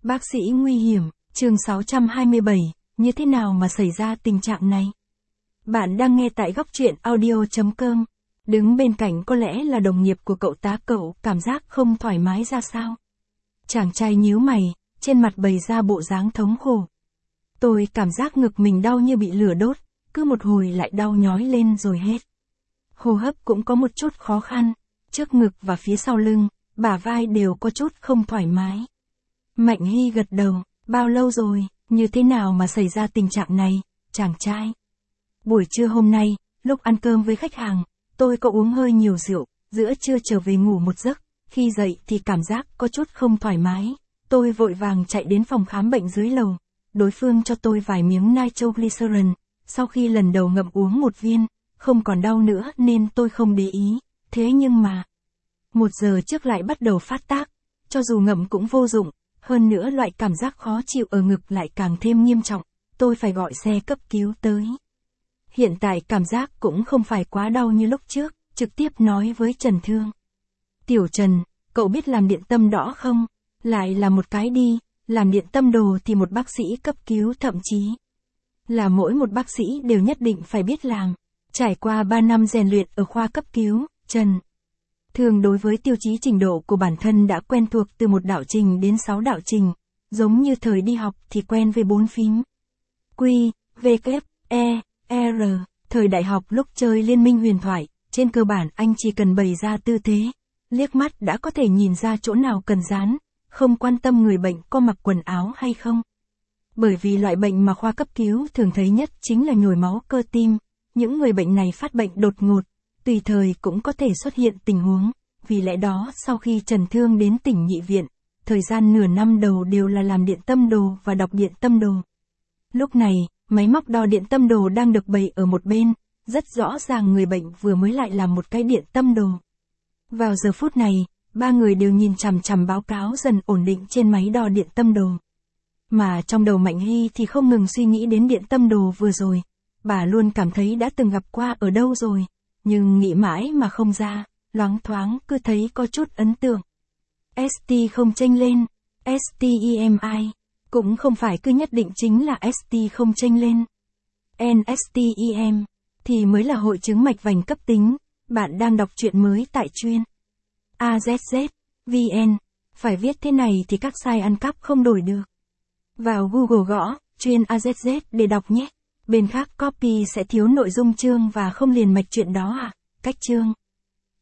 Bác sĩ nguy hiểm, chương 627, như thế nào mà xảy ra tình trạng này? Bạn đang nghe tại góc truyện audio.com. Đứng bên cạnh có lẽ là đồng nghiệp của cậu tá, cậu cảm giác không thoải mái ra sao? Chàng trai nhíu mày, trên mặt bày ra bộ dáng thống khổ. Tôi cảm giác ngực mình đau như bị lửa đốt, cứ một hồi lại đau nhói lên rồi hết. Hô hấp cũng có một chút khó khăn, trước ngực và phía sau lưng, bả vai đều có chút không thoải mái. Mạnh Hy gật đầu, bao lâu rồi, như thế nào mà xảy ra tình trạng này, chàng trai? Buổi trưa hôm nay, lúc ăn cơm với khách hàng, tôi có uống hơi nhiều rượu, giữa trưa trở về ngủ một giấc, khi dậy thì cảm giác có chút không thoải mái. Tôi vội vàng chạy đến phòng khám bệnh dưới lầu, đối phương cho tôi vài miếng nitroglycerin, sau khi lần đầu ngậm uống một viên, không còn đau nữa nên tôi không để ý, thế nhưng mà 1 giờ trước lại bắt đầu phát tác, cho dù ngậm cũng vô dụng, hơn nữa loại cảm giác khó chịu ở ngực lại càng thêm nghiêm trọng, tôi phải gọi xe cấp cứu tới. Hiện tại cảm giác cũng không phải quá đau như lúc trước, trực tiếp nói với Trần Thương. Tiểu Trần, cậu biết làm điện tâm đỏ không? Lại là một cái đi, làm điện tâm đồ thì một bác sĩ cấp cứu thậm chí là mỗi một bác sĩ đều nhất định phải biết làm. Trải qua 3 năm rèn luyện ở khoa cấp cứu, Trần Thương đối với tiêu chí trình độ của bản thân đã quen thuộc từ 1 đạo trình đến 6 đạo trình, giống như thời đi học thì quen với 4 phím. Q, V, K, E, R, thời đại học lúc chơi Liên minh huyền thoại, trên cơ bản anh chỉ cần bày ra tư thế, liếc mắt đã có thể nhìn ra chỗ nào cần dán, không quan tâm người bệnh có mặc quần áo hay không. Bởi vì loại bệnh mà khoa cấp cứu thường thấy nhất chính là nhồi máu cơ tim, những người bệnh này phát bệnh đột ngột, tùy thời cũng có thể xuất hiện tình huống, vì lẽ đó sau khi Trần Thương đến tỉnh Nhị Viện, thời gian nửa năm đầu đều là làm điện tâm đồ và đọc điện tâm đồ. Lúc này, máy móc đo điện tâm đồ đang được bày ở một bên, rất rõ ràng người bệnh vừa mới lại làm một cái điện tâm đồ. Vào giờ phút này, 3 người đều nhìn chằm chằm báo cáo dần ổn định trên máy đo điện tâm đồ. Mà trong đầu Mạnh Hy thì không ngừng suy nghĩ đến điện tâm đồ vừa rồi, bà luôn cảm thấy đã từng gặp qua ở đâu rồi, nhưng nghĩ mãi mà không ra, loáng thoáng cứ thấy có chút ấn tượng. ST không chênh lên, STEMI, cũng không phải cứ nhất định chính là ST không chênh lên. NSTEM, thì mới là hội chứng mạch vành cấp tính, bạn đang đọc truyện mới tại chuyên AZZ, VN, phải viết thế này thì các site ăn cắp không đổi được. Vào Google gõ, chuyên AZZ để đọc nhé, bên khác copy sẽ thiếu nội dung chương và không liền mạch chuyện đó à, cách chương.